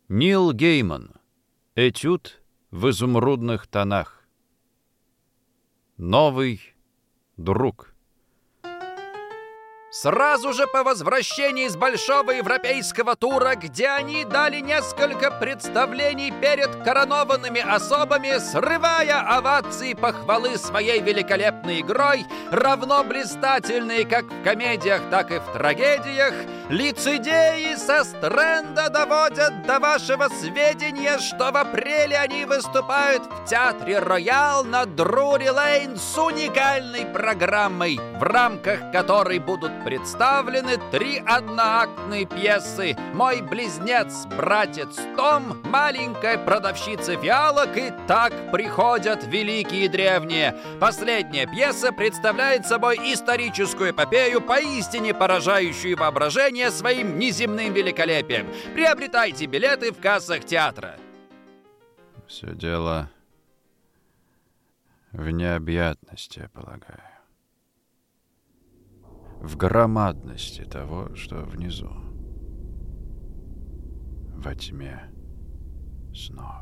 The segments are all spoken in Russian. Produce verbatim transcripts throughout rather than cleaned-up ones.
Нил Гейман. Этюд в изумрудных тонах. Новый друг. Сразу же по возвращении с большого европейского тура, где они дали несколько представлений перед коронованными особами, срывая овации похвалы своей великолепной игрой, равно блистательные как в комедиях, так и в трагедиях, лицедеи со Стрэнда доводят до вашего сведения, что в апреле они выступают в Театре Роял на Друри-Лейн с уникальной программой, в рамках которой будут представлены три одноактные пьесы: «Мой близнец, братец Том», «Маленькая продавщица фиалок» и «Так приходят великие и древние». Последняя пьеса представляет собой историческую эпопею, поистине поражающую воображение своим неземным великолепием. Приобретайте билеты в кассах театра. Все дело в необъятности, я полагаю. В громадности того, что внизу, во тьме снов.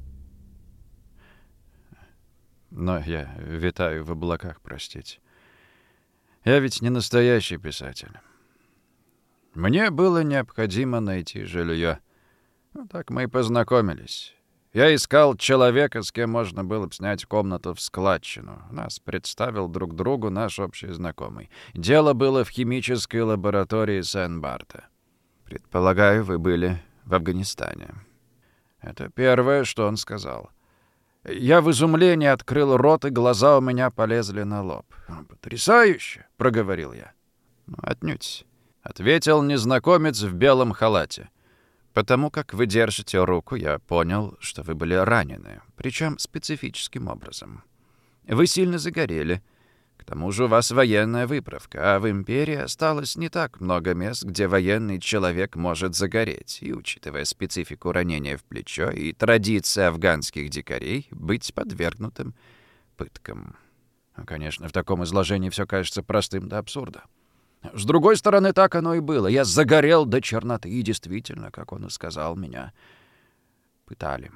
Но я витаю в облаках, простите. Я ведь не настоящий писатель. Мне было необходимо найти жилье. Ну, так мы и познакомились. Я искал человека, с кем можно было бы снять комнату в складчину. Нас представил друг другу наш общий знакомый. Дело было в химической лаборатории Сен-Барта. Предполагаю, вы были в Афганистане. Это первое, что он сказал. Я в изумлении открыл рот, и глаза у меня полезли на лоб. «Потрясающе!» — проговорил я. «Отнюдь», — ответил незнакомец в белом халате. «Потому как вы держите руку, я понял, что вы были ранены, причем специфическим образом. Вы сильно загорели. К тому же у вас военная выправка, а в империи осталось не так много мест, где военный человек может загореть, и, учитывая специфику ранения в плечо и традиции афганских дикарей, быть подвергнутым пыткам». Конечно, в таком изложении все кажется простым до абсурда. С другой стороны, так оно и было. Я загорел до черноты, и действительно, как он и сказал, меня пытали.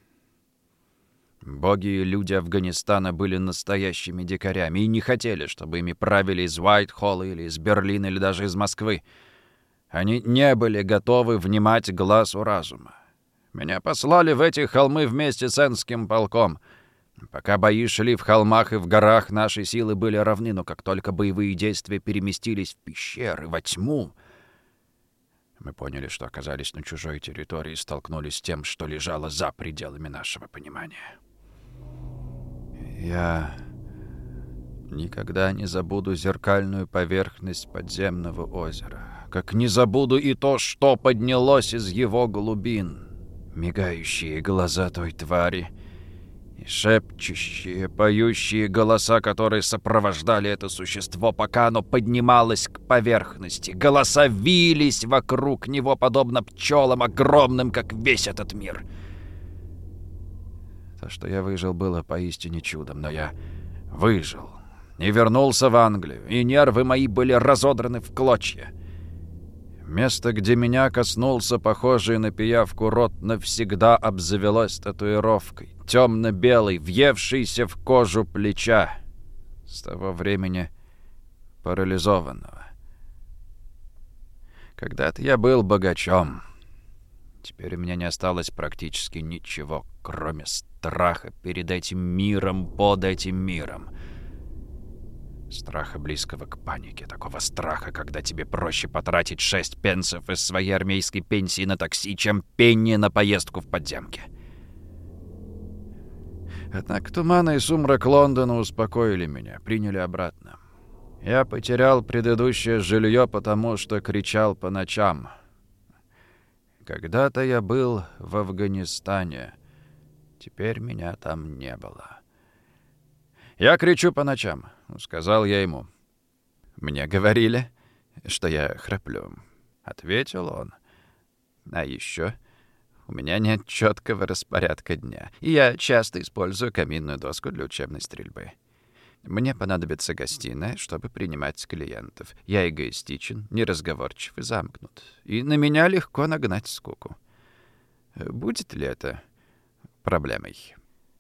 Боги и люди Афганистана были настоящими дикарями и не хотели, чтобы ими правили из Уайт-Холла или из Берлина, или даже из Москвы. Они не были готовы внимать глазу разума. Меня послали в эти холмы вместе с Энским полком. Пока бои шли в холмах и в горах, наши силы были равны, но как только боевые действия переместились в пещеры, во тьму, мы поняли, что оказались на чужой территории и столкнулись с тем, что лежало за пределами нашего понимания. Я никогда не забуду зеркальную поверхность подземного озера, как не забуду и то, что поднялось из его глубин. Мигающие глаза той твари и шепчущие, поющие голоса, которые сопровождали это существо, пока оно поднималось к поверхности. Голоса вились вокруг него, подобно пчелам, огромным, как весь этот мир. То, что я выжил, было поистине чудом, но я выжил и вернулся в Англию, и нервы мои были разодраны в клочья. Место, где меня коснулся похожий на пиявку рот, навсегда обзавелось татуировкой, темно-белой, въевшейся в кожу плеча, с того времени парализованного. Когда-то я был богачом. Теперь у меня не осталось практически ничего, кроме страха перед этим миром, под этим миром. Страха, близкого к панике. Такого страха, когда тебе проще потратить шесть пенсов из своей армейской пенсии на такси, чем пенни на поездку в подземке. Однако туман и сумрак Лондона успокоили меня, приняли обратно. Я потерял предыдущее жилье, потому что кричал по ночам. Когда-то я был в Афганистане. Теперь меня там не было. «Я кричу по ночам», — сказал я ему. «Мне говорили, что я храплю», — ответил он. «А еще у меня нет четкого распорядка дня, и я часто использую каминную доску для учебной стрельбы. Мне понадобится гостиная, чтобы принимать клиентов. Я эгоистичен, неразговорчив и замкнут, и на меня легко нагнать скуку. Будет ли это проблемой?»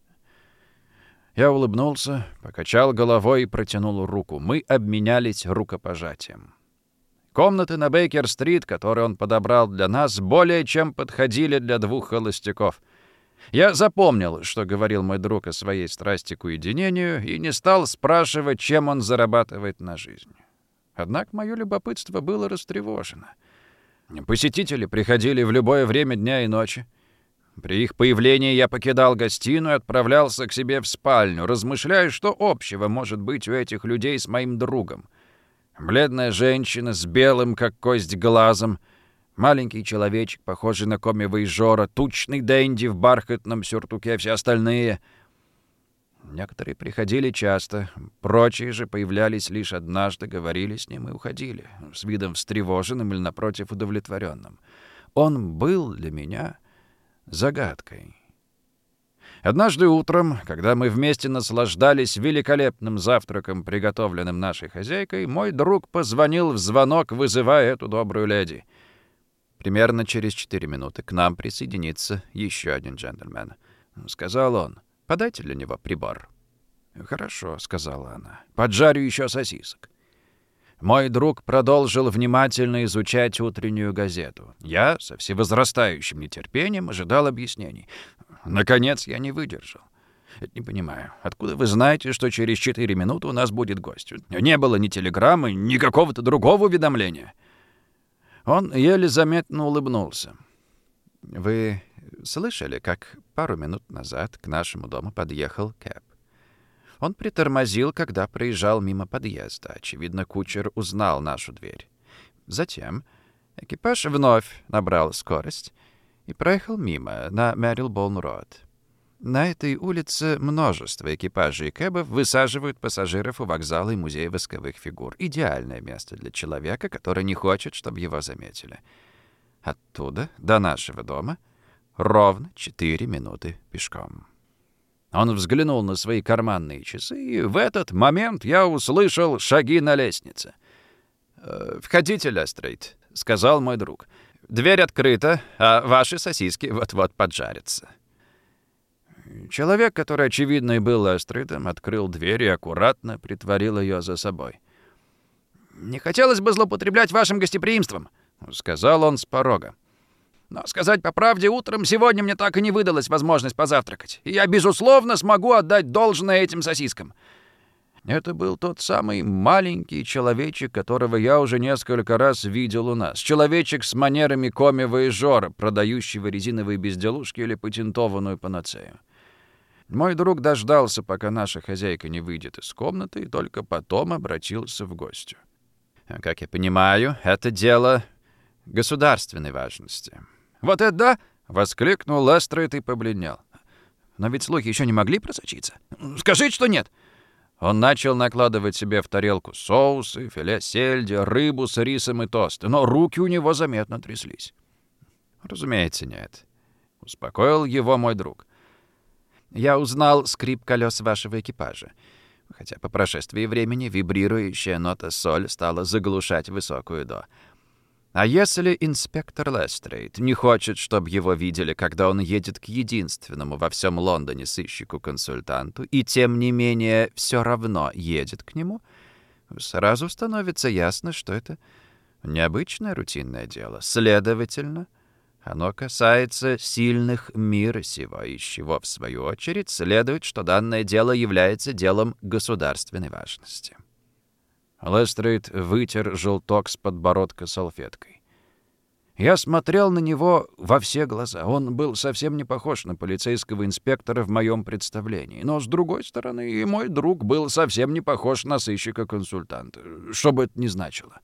Я улыбнулся, покачал головой и протянул руку. Мы обменялись рукопожатием. Комнаты на Бейкер-стрит, которые он подобрал для нас, более чем подходили для двух холостяков. Я запомнил, что говорил мой друг о своей страсти к уединению, и не стал спрашивать, чем он зарабатывает на жизнь. Однако мое любопытство было растревожено. Посетители приходили в любое время дня и ночи. При их появлении я покидал гостиную и отправлялся к себе в спальню, размышляя, что общего может быть у этих людей с моим другом. Бледная женщина с белым, как кость, глазом, маленький человечек, похожий на коми-вояжера, тучный денди в бархатном сюртуке, все остальные. Некоторые приходили часто, прочие же появлялись лишь однажды, говорили с ним и уходили, с видом встревоженным или, напротив, удовлетворенным. Он был для меня загадкой. Однажды утром, когда мы вместе наслаждались великолепным завтраком, приготовленным нашей хозяйкой, мой друг позвонил в звонок, вызывая эту добрую леди. Примерно через четыре минуты к нам присоединится еще один джентльмен. Сказал он: «Подайте для него прибор». «Хорошо», — сказала она. «Поджарю еще сосисок». Мой друг продолжил внимательно изучать утреннюю газету. Я со всевозрастающим нетерпением ожидал объяснений. Наконец я не выдержал. «Не понимаю, откуда вы знаете, что через четыре минуты у нас будет гость? Не было ни телеграммы, ни какого-то другого уведомления». Он еле заметно улыбнулся. «Вы слышали, как пару минут назад к нашему дому подъехал кэб? Он притормозил, когда проезжал мимо подъезда. Очевидно, кучер узнал нашу дверь. Затем экипаж вновь набрал скорость и проехал мимо на Мэрилбоун-Роуд. На этой улице множество экипажей и кэбов высаживают пассажиров у вокзала и музея восковых фигур. Идеальное место для человека, который не хочет, чтобы его заметили. Оттуда до нашего дома ровно четыре минуты пешком». Он взглянул на свои карманные часы, и в этот момент я услышал шаги на лестнице. «Входите, Лестрейд», — сказал мой друг. «Дверь открыта, а ваши сосиски вот-вот поджарятся». Человек, который, очевидно, и был Лестрейдом, открыл дверь и аккуратно притворил ее за собой. «Не хотелось бы злоупотреблять вашим гостеприимством», — сказал он с порога. «Но, сказать по правде, утром сегодня мне так и не выдалась возможность позавтракать, и я, безусловно, смогу отдать должное этим сосискам». Это был тот самый маленький человечек, которого я уже несколько раз видел у нас. Человечек с манерами коми-вояжера, продающего резиновые безделушки или патентованную панацею. Мой друг дождался, пока наша хозяйка не выйдет из комнаты, и только потом обратился в гостью. «Как я понимаю, это дело государственной важности». «Вот это да!» — воскликнул Лестрейд и побледнел. «Но ведь слухи еще не могли просочиться. Скажите, что нет!» Он начал накладывать себе в тарелку соусы, филе сельди, рыбу с рисом и тосты, но руки у него заметно тряслись. «Разумеется, нет», — успокоил его мой друг. «Я узнал скрип колес вашего экипажа, хотя по прошествии времени вибрирующая нота соль стала заглушать высокую до. А если инспектор Лестрейд не хочет, чтобы его видели, когда он едет к единственному во всем Лондоне сыщику-консультанту, и тем не менее все равно едет к нему, сразу становится ясно, что это необычное рутинное дело. Следовательно, оно касается сильных мира сего, из чего, в свою очередь, следует, что данное дело является делом государственной важности». Лестрейд вытер желток с подбородка салфеткой. Я смотрел на него во все глаза. Он был совсем не похож на полицейского инспектора в моем представлении. Но, с другой стороны, и мой друг был совсем не похож на сыщика-консультанта, что бы это ни значило.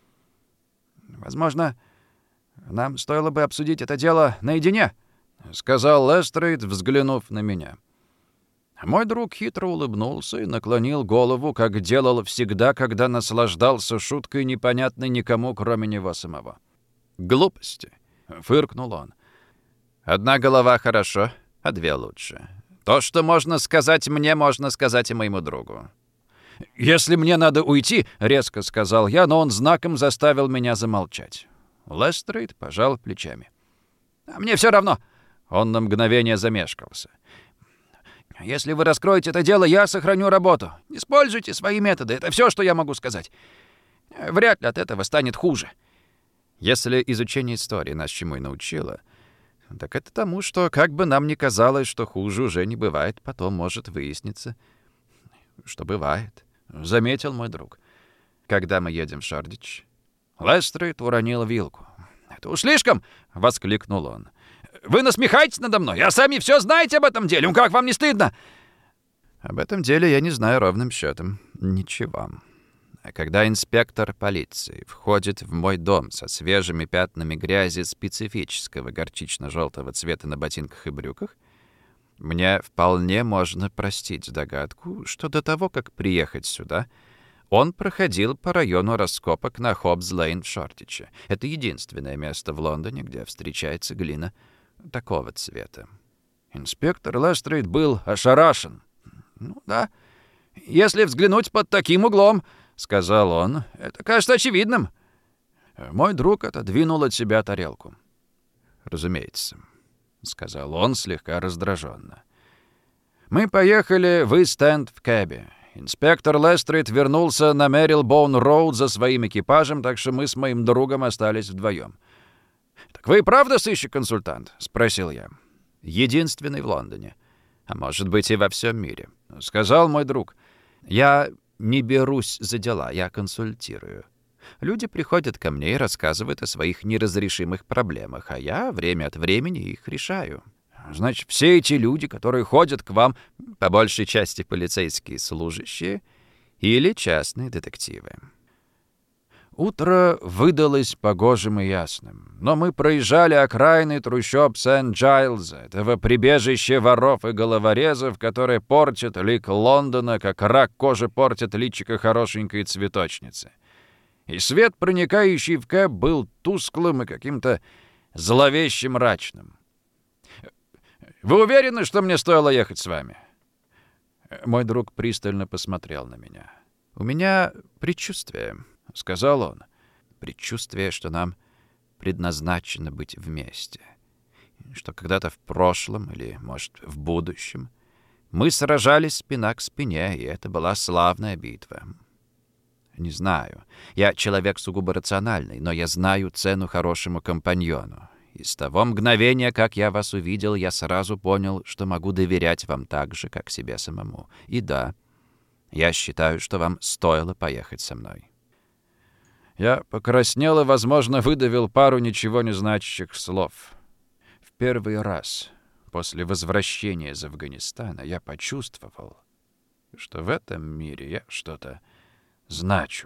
«Возможно, нам стоило бы обсудить это дело наедине», — сказал Лестрейд, взглянув на меня. Мой друг хитро улыбнулся и наклонил голову, как делал всегда, когда наслаждался шуткой, непонятной никому, кроме него самого. «Глупости», — фыркнул он. «Одна голова хорошо, а две лучше. То, что можно сказать мне, можно сказать и моему другу». «Если мне надо уйти», — резко сказал я, но он знаком заставил меня замолчать. Лестрейд пожал плечами. «А мне все равно. Он на мгновение замешкался. «Если вы раскроете это дело, я сохраню работу. Используйте свои методы. Это все, что я могу сказать. Вряд ли от этого станет хуже». Если изучение истории нас чему и научило, так это тому, что, как бы нам ни казалось, что хуже уже не бывает, потом может выясниться, что бывает. Заметил мой друг. Когда мы едем в Шордич, Лестрейд уронил вилку. «Это уж слишком!» — воскликнул он. «Вы насмехаетесь надо мной, а сами все знаете об этом деле. Как вам не стыдно?» «Об этом деле я не знаю ровным счетом ничего. А когда инспектор полиции входит в мой дом со свежими пятнами грязи специфического горчично-желтого цвета на ботинках и брюках, мне вполне можно простить догадку, что до того, как приехать сюда, он проходил по району раскопок на Хоббс-Лейн в Шордиче. Это единственное место в Лондоне, где встречается глина такого цвета». Инспектор Лестрейд был ошарашен. «Ну да, если взглянуть под таким углом, — сказал он, — это кажется очевидным». Мой друг отодвинул от себя тарелку. «Разумеется», — сказал он слегка раздраженно. Мы поехали в Ист-Энд в кэбе. Инспектор Лестрейд вернулся на Мэрилбоун-Роуд за своим экипажем, так что мы с моим другом остались вдвоем. «Так вы и правда сыщик-консультант?» — спросил я. «Единственный в Лондоне. А может быть, и во всем мире», — сказал мой друг. «Я не берусь за дела, я консультирую. Люди приходят ко мне и рассказывают о своих неразрешимых проблемах, а я время от времени их решаю». «Значит, все эти люди, которые ходят к вам, по большей части полицейские служащие или частные детективы?» Утро выдалось погожим и ясным, но мы проезжали окраины трущоб Сент-Джайлза, этого прибежища воров и головорезов, которые портят лик Лондона, как рак кожи портит личико хорошенькой цветочницы. И свет, проникающий в кэб, был тусклым и каким-то зловеще мрачным. «Вы уверены, что мне стоило ехать с вами?» Мой друг пристально посмотрел на меня. «У меня предчувствие», — сказал он. «Предчувствие, что нам предназначено быть вместе. Что когда-то в прошлом или, может, в будущем мы сражались спина к спине, и это была славная битва. Не знаю. Я человек сугубо рациональный, но я знаю цену хорошему компаньону. И с того мгновения, как я вас увидел, я сразу понял, что могу доверять вам так же, как себе самому. И да, я считаю, что вам стоило поехать со мной». Я покраснел и, возможно, выдавил пару ничего не значащих слов. В первый раз после возвращения из Афганистана я почувствовал, что в этом мире я что-то значу.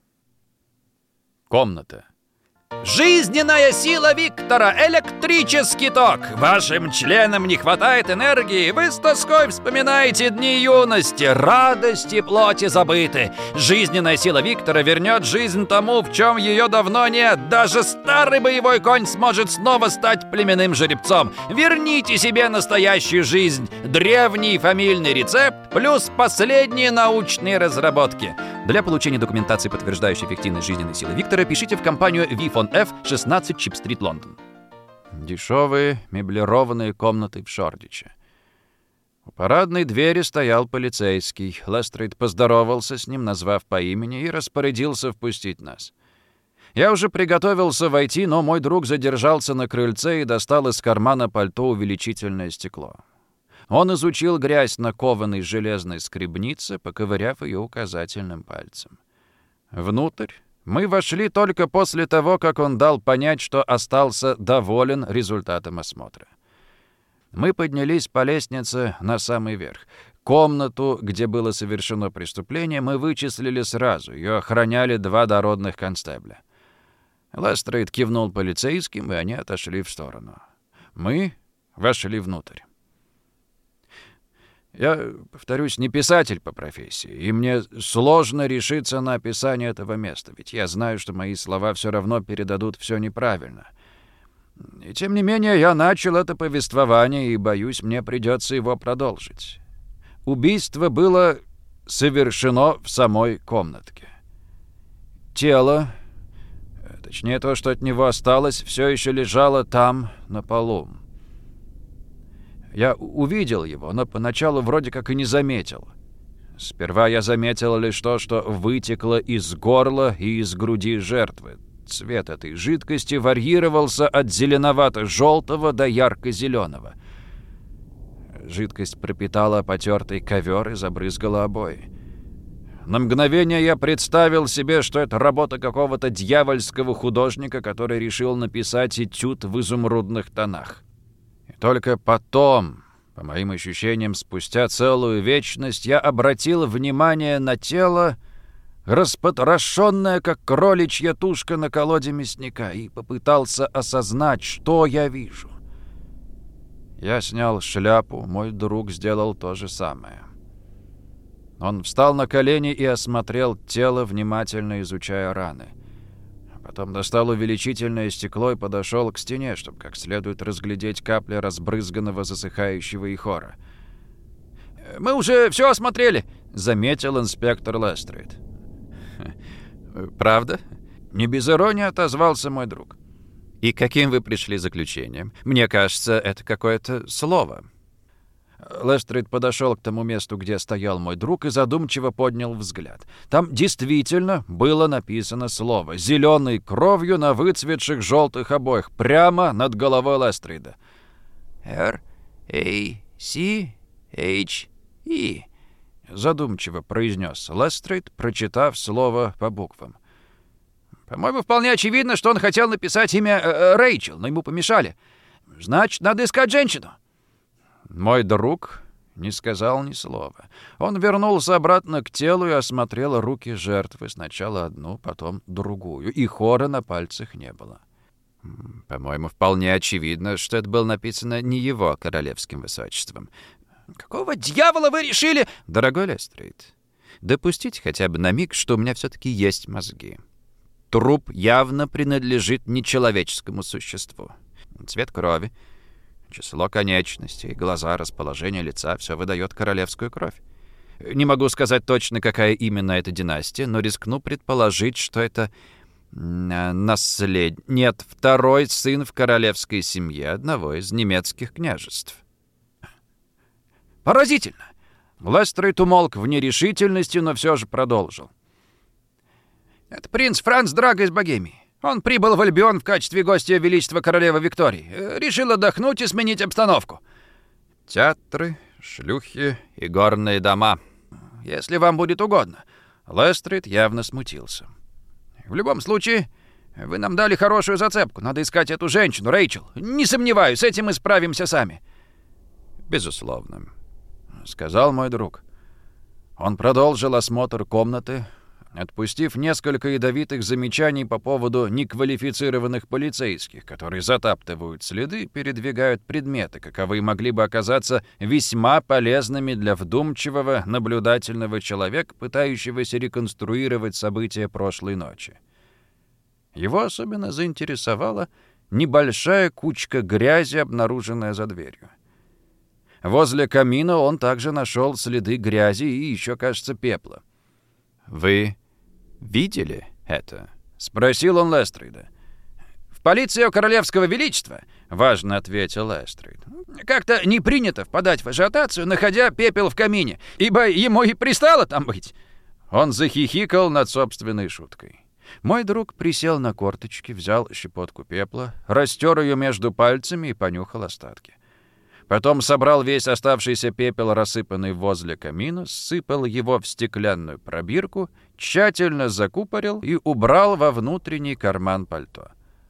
Комната. Жизненная сила Виктора, электрический ток. Вашим членам не хватает энергии, вы с тоской вспоминаете дни юности, радости плоти забыты. Жизненная сила Виктора вернет жизнь тому, в чем ее давно нет. Даже старый боевой конь сможет снова стать племенным жеребцом. Верните себе настоящую жизнь. Древний фамильный рецепт плюс последние научные разработки. Для получения документации, подтверждающей эффективность жизненной силы Виктора, пишите в компанию Ви фон Ф, шестнадцать Чип-стрит, Лондон. Дешевые меблированные комнаты в Шордиче. У парадной двери стоял полицейский. Лестрейд поздоровался с ним, назвав по имени, и распорядился впустить нас. Я уже приготовился войти, но мой друг задержался на крыльце и достал из кармана пальто увеличительное стекло. Он изучил грязь на кованой железной скребнице, поковыряв ее указательным пальцем. Внутрь мы вошли только после того, как он дал понять, что остался доволен результатом осмотра. Мы поднялись по лестнице на самый верх. Комнату, где было совершено преступление, мы вычислили сразу. Ее охраняли два дородных констебля. Лестрейд кивнул полицейским, и они отошли в сторону. Мы вошли внутрь. Я, повторюсь, не писатель по профессии, и мне сложно решиться на описание этого места, ведь я знаю, что мои слова все равно передадут все неправильно. И тем не менее я начал это повествование, и, боюсь, мне придется его продолжить. Убийство было совершено в самой комнатке. Тело, точнее то, что от него осталось, все еще лежало там, на полу. Я увидел его, но поначалу вроде как и не заметил. Сперва я заметил лишь то, что вытекло из горла и из груди жертвы. Цвет этой жидкости варьировался от зеленовато-желтого до ярко-зеленого. Жидкость пропитала потертый ковер и забрызгала обои. На мгновение я представил себе, что это работа какого-то дьявольского художника, который решил написать этюд в изумрудных тонах. И только потом, по моим ощущениям, спустя целую вечность, я обратил внимание на тело, распотрошенное, как кроличья тушка на колоде мясника, и попытался осознать, что я вижу. Я снял шляпу, мой друг сделал то же самое. Он встал на колени и осмотрел тело, внимательно изучая раны. Потом достал увеличительное стекло и подошел к стене, чтобы как следует разглядеть капли разбрызганного засыхающего ихора. «Мы уже все осмотрели», — заметил инспектор Лестрейд. «Правда?» — не без иронии отозвался мой друг. «И каким вы пришли заключением? Мне кажется, это какое-то слово». Лестрейд подошел к тому месту, где стоял мой друг, и задумчиво поднял взгляд. Там действительно было написано слово, зеленой кровью на выцветших желтых обоях, прямо над головой Лестрейда. «Р А С H E», задумчиво произнес Лестрейд, прочитав слово по буквам. «По-моему, вполне очевидно, что он хотел написать имя э, Рэйчел, но ему помешали. Значит, надо искать женщину». Мой друг не сказал ни слова. Он вернулся обратно к телу и осмотрел руки жертвы. Сначала одну, потом другую. И хора на пальцах не было. По-моему, вполне очевидно, что это было написано не его королевским высочеством. «Какого дьявола вы решили?» «Дорогой Лестрейд, допустите хотя бы на миг, что у меня все-таки есть мозги. Труп явно принадлежит нечеловеческому существу. Цвет крови, число конечностей, глаза, расположение лица — все выдает королевскую кровь. Не могу сказать точно, какая именно эта династия, но рискну предположить, что это наслед... Нет, второй сын в королевской семье одного из немецких княжеств». «Поразительно!» Лестрейд умолк в нерешительности, но все же продолжил. «Это принц Франц Драго из Богемии. Он прибыл в Альбион в качестве гостя величества королевы Виктории. Решил отдохнуть и сменить обстановку. Театры, шлюхи и горные дома. Если вам будет угодно». Лестрейд явно смутился. «В любом случае, вы нам дали хорошую зацепку. Надо искать эту женщину, Рэйчел. Не сомневаюсь, с этим мы справимся сами». «Безусловно», — сказал мой друг. Он продолжил осмотр комнаты, отпустив несколько ядовитых замечаний по поводу неквалифицированных полицейских, которые затаптывают следы и передвигают предметы, каковы могли бы оказаться весьма полезными для вдумчивого, наблюдательного человека, пытающегося реконструировать события прошлой ночи. Его особенно заинтересовала небольшая кучка грязи, обнаруженная за дверью. Возле камина он также нашел следы грязи и еще, кажется, пепла. «Вы видели это?» — спросил он Лестрейда. «В полиции Королевского Величества», — важно ответил Лестрейд, «как-то не принято впадать в ажиотацию, находя пепел в камине, ибо ему и пристало там быть». Он захихикал над собственной шуткой. Мой друг присел на корточки, взял щепотку пепла, растер ее между пальцами и понюхал остатки. Потом собрал весь оставшийся пепел, рассыпанный возле камина, сыпал его в стеклянную пробирку, тщательно закупорил и убрал во внутренний карман пальто.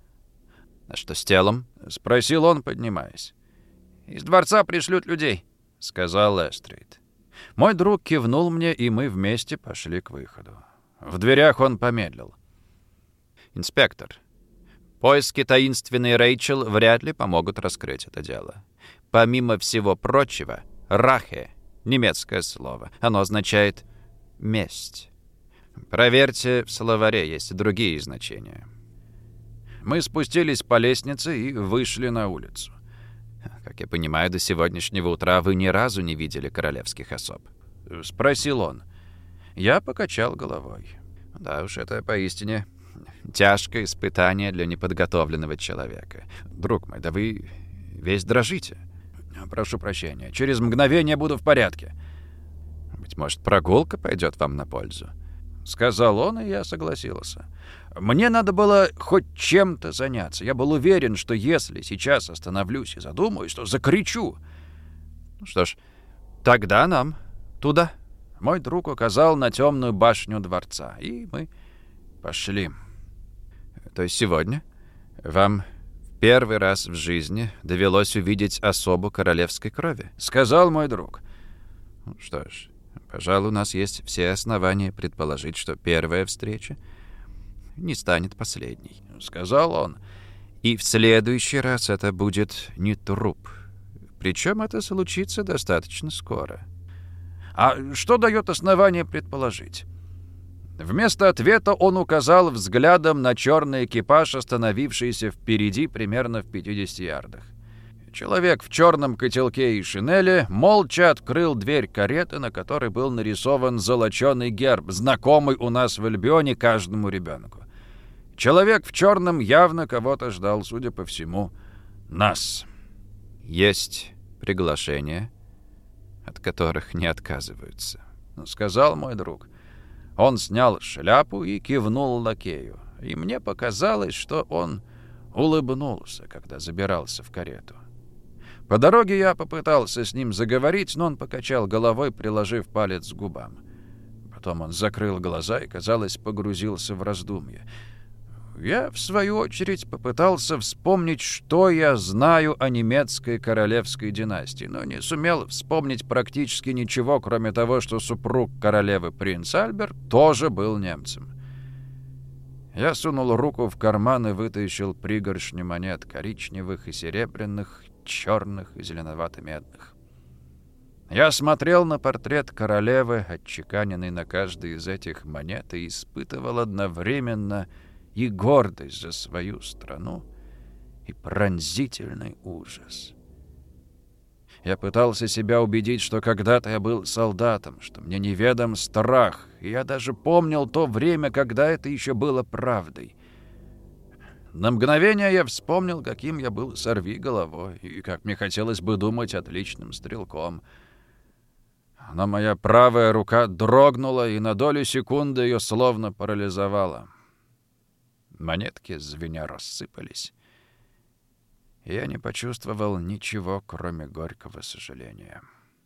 «А что с телом?» — спросил он, поднимаясь. «Из дворца пришлют людей», — сказал Лестрейд. Мой друг кивнул мне, и мы вместе пошли к выходу. В дверях он помедлил. «Инспектор, поиски таинственной Рэйчел вряд ли помогут раскрыть это дело. Помимо всего прочего, «рахе» — немецкое слово. Оно означает «месть». Проверьте, в словаре есть и другие значения». Мы спустились по лестнице и вышли на улицу. «Как я понимаю, до сегодняшнего утра вы ни разу не видели королевских особ?» — спросил он. Я покачал головой. «Да уж, это поистине тяжкое испытание для неподготовленного человека. Друг мой, да вы весь дрожите». прошу прощения. Через мгновение буду в порядке». «Быть может, прогулка пойдет вам на пользу?» — сказал он, и я согласился. Мне надо было хоть чем-то заняться. Я был уверен, что если сейчас остановлюсь и задумаюсь, то закричу. Ну что ж, тогда нам туда. Мой друг указал на темную башню дворца, и мы пошли. То есть сегодня вам в первый раз в жизни довелось увидеть особу королевской крови, сказал мой друг. Ну что ж, пожалуй, у нас есть все основания предположить, что первая встреча не станет последней, сказал он. И в следующий раз это будет не труп. Причем это случится достаточно скоро. А что дает основание предположить? Вместо ответа он указал взглядом на черный экипаж, остановившийся впереди примерно в пятидесяти ярдах. Человек в черном котелке и шинели молча открыл дверь кареты, на которой был нарисован золоченый герб, знакомый у нас в Альбионе каждому ребенку. Человек в черном явно кого-то ждал, судя по всему, нас. «Есть приглашения, от которых не отказываются», — сказал мой друг. Он снял шляпу и кивнул лакею. И мне показалось, что он улыбнулся, когда забирался в карету. По дороге я попытался с ним заговорить, но он покачал головой, приложив палец к губам. Потом он закрыл глаза и, казалось, погрузился в раздумье. Я, в свою очередь, попытался вспомнить, что я знаю о немецкой королевской династии, но не сумел вспомнить практически ничего, кроме того, что супруг королевы принц Альберт тоже был немцем. Я сунул руку в карман и вытащил пригоршню монет, коричневых и серебряных, черных и зеленовато-медных. Я смотрел на портрет королевы, отчеканенный на каждой из этих монет, и испытывал одновременно и гордость за свою страну, и пронзительный ужас. Я пытался себя убедить, что когда-то я был солдатом, что мне неведом страх, и я даже помнил то время, когда это еще было правдой. На мгновение я вспомнил, каким я был сорвиголовой, и как мне хотелось бы думать отличным стрелком. Но моя правая рука дрогнула, и на долю секунды ее словно парализовала. Монетки звеня рассыпались. Я не почувствовал ничего, кроме горького сожаления.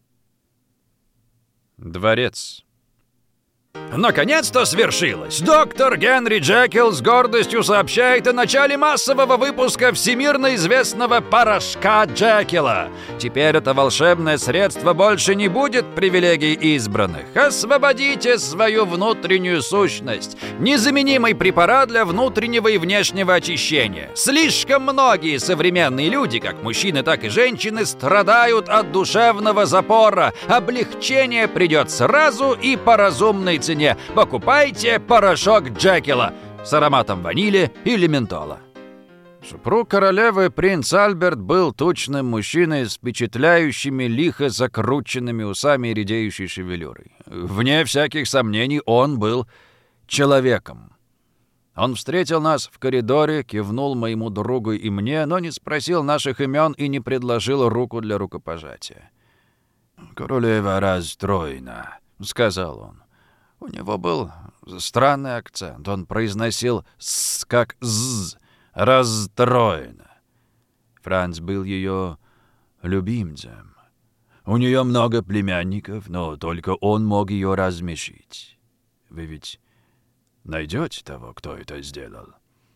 Дворец. Наконец-то свершилось! Доктор Генри Джекил с гордостью сообщает о начале массового выпуска всемирно известного порошка Джекила. Теперь это волшебное средство больше не будет привилегией избранных. Освободите свою внутреннюю сущность. Незаменимый препарат для внутреннего и внешнего очищения. Слишком многие современные люди, как мужчины, так и женщины, страдают от душевного запора. Облегчение придет сразу и по разумной цене. Покупайте порошок Джекила с ароматом ванили или ментола. Супруг королевы принц Альберт был тучным мужчиной с впечатляющими лихо закрученными усами и редеющей шевелюрой. Вне всяких сомнений, он был человеком. Он встретил нас в коридоре, кивнул моему другу и мне, но не спросил наших имен и не предложил руку для рукопожатия. «Королева расстроена», — сказал он. У него был странный акцент. Он произносил «с» как «з», «расстроена». Франц был ее любимцем. У нее много племянников, но только он мог ее размешить. Вы ведь найдете того, кто это сделал?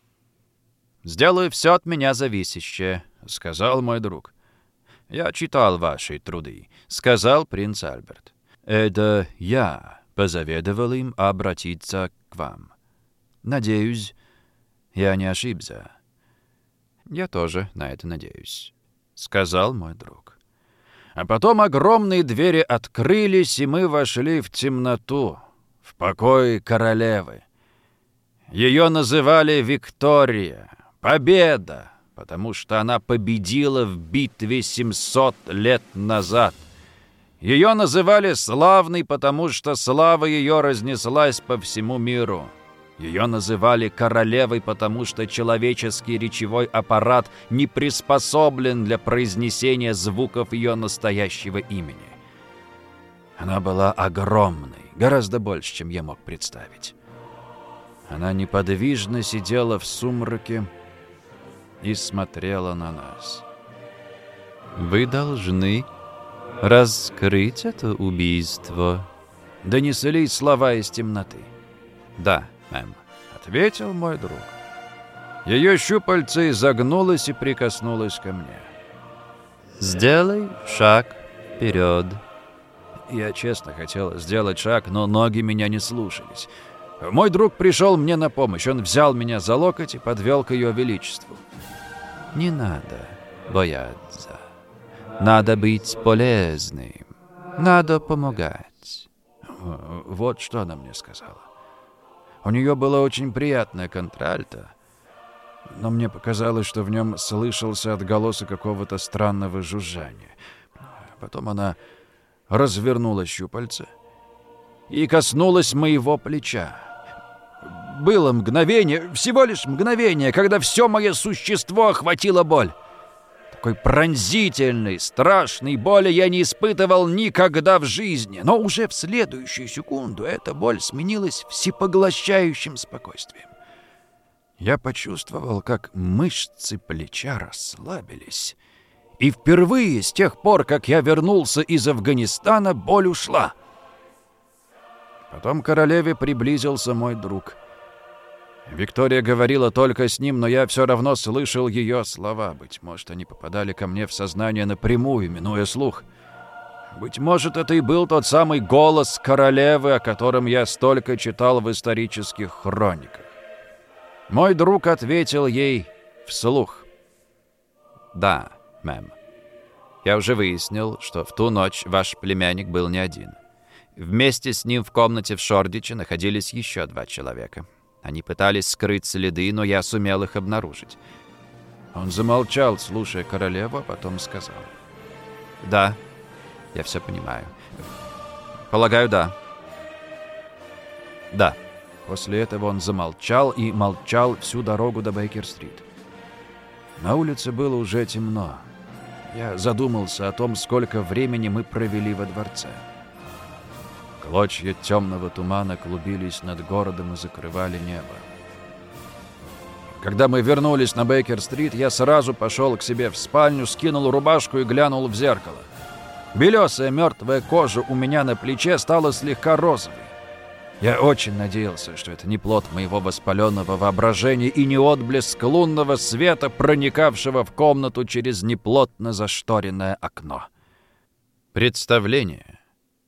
«Сделаю все от меня зависящее», — сказал мой друг. «Я читал ваши труды», — сказал принц Альберт. «Это я позаведовал им обратиться к вам. Надеюсь, я не ошибся». «Я тоже на это надеюсь», — сказал мой друг. А потом огромные двери открылись, и мы вошли в темноту, в покой королевы. Ее называли Виктория, Победа, потому что она победила в битве семьсот лет назад. Ее называли славной, потому что слава ее разнеслась по всему миру. Ее называли королевой, потому что человеческий речевой аппарат не приспособлен для произнесения звуков ее настоящего имени. Она была огромной, гораздо больше, чем я мог представить. Она неподвижно сидела в сумраке и смотрела на нас. «Вы должны раскрыть это убийство», — донеслись слова из темноты. «Да, мэм», — ответил мой друг. Ее щупальце изогнулось и прикоснулось ко мне. «Сделай шаг вперед». Я честно хотел сделать шаг, но ноги меня не слушались. Мой друг пришел мне на помощь. Он взял меня за локоть и подвел к ее величеству. «Не надо бояться. Надо быть полезным. Надо помогать». Вот что она мне сказала. У нее было очень приятное контральто, но мне показалось, что в нем слышался отголосок какого-то странного жужжания. Потом она развернула щупальце и коснулась моего плеча. Было мгновение, всего лишь мгновение, когда все мое существо охватило боль. Такой пронзительной, страшной боли я не испытывал никогда в жизни, но уже в следующую секунду эта боль сменилась всепоглощающим спокойствием. Я почувствовал, как мышцы плеча расслабились, и впервые с тех пор, как я вернулся из Афганистана, боль ушла. Потом к королеве приблизился мой друг. Виктория говорила только с ним, но я все равно слышал ее слова. Быть может, они попадали ко мне в сознание напрямую, минуя слух. Быть может, это и был тот самый голос королевы, о котором я столько читал в исторических хрониках. Мой друг ответил ей вслух. «Да, мэм. Я уже выяснил, что в ту ночь ваш племянник был не один. Вместе с ним в комнате в Шордиче находились еще два человека. Они пытались скрыть следы, но я сумел их обнаружить». Он замолчал, слушая королеву, а потом сказал. «Да, я все понимаю. Полагаю, да. Да». После этого он замолчал и молчал всю дорогу до Бейкер-стрит. На улице было уже темно. Я задумался о том, сколько времени мы провели во дворце. Клочья темного тумана клубились над городом и закрывали небо. Когда мы вернулись на Бейкер-стрит, я сразу пошел к себе в спальню, скинул рубашку и глянул в зеркало. Белесая мертвая кожа у меня на плече стала слегка розовой. Я очень надеялся, что это не плод моего воспаленного воображения и не отблеск лунного света, проникавшего в комнату через неплотно зашторенное окно. Представление.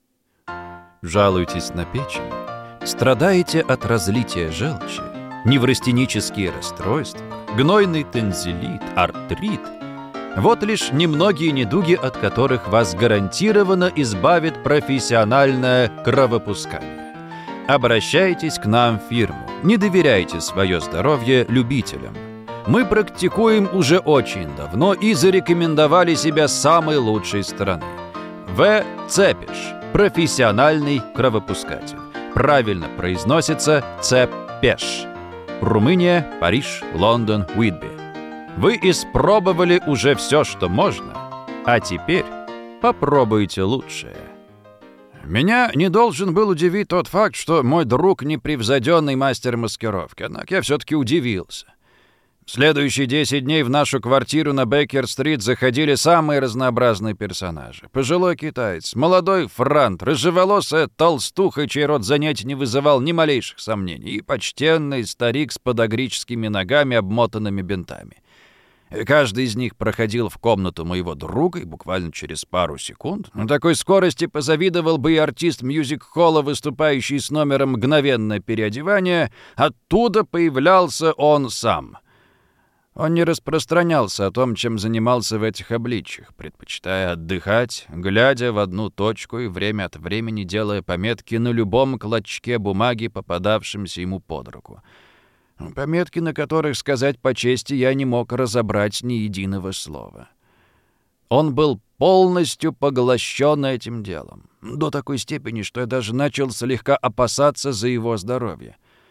Жалуетесь на печень? Страдаете от разлития желчи? Неврастенические расстройства? Гнойный тонзиллит? Артрит? Вот лишь немногие недуги, от которых вас гарантированно избавит профессиональное кровопускание. Обращайтесь к нам в фирму. Не доверяйте свое здоровье любителям. Мы практикуем уже очень давно и зарекомендовали себя с самой лучшей стороны. В. Цепиш. Профессиональный кровопускатель. Правильно произносится Цепеш. Румыния, Париж, Лондон, Уитби. Вы испробовали уже все, что можно, а теперь попробуйте лучшее. Меня не должен был удивить тот факт, что мой друг непревзойденный мастер маскировки, однако я все-таки удивился. В следующие десять дней в нашу квартиру на Бейкер-стрит заходили самые разнообразные персонажи. Пожилой китаец, молодой франт, рыжеволосая толстуха, чей род занятий не вызывал ни малейших сомнений, и почтенный старик с подагрическими ногами, обмотанными бинтами. И каждый из них проходил в комнату моего друга, и буквально через пару секунд на такой скорости позавидовал бы и артист мьюзик-холла, выступающий с номером «Мгновенное переодевание», оттуда появлялся он сам. Он не распространялся о том, чем занимался в этих обличьях, предпочитая отдыхать, глядя в одну точку и время от времени делая пометки на любом клочке бумаги, попадавшемся ему под руку. Пометки, на которых, сказать по чести, я не мог разобрать ни единого слова. Он был полностью поглощен этим делом, до такой степени, что я даже начал слегка опасаться за его здоровье.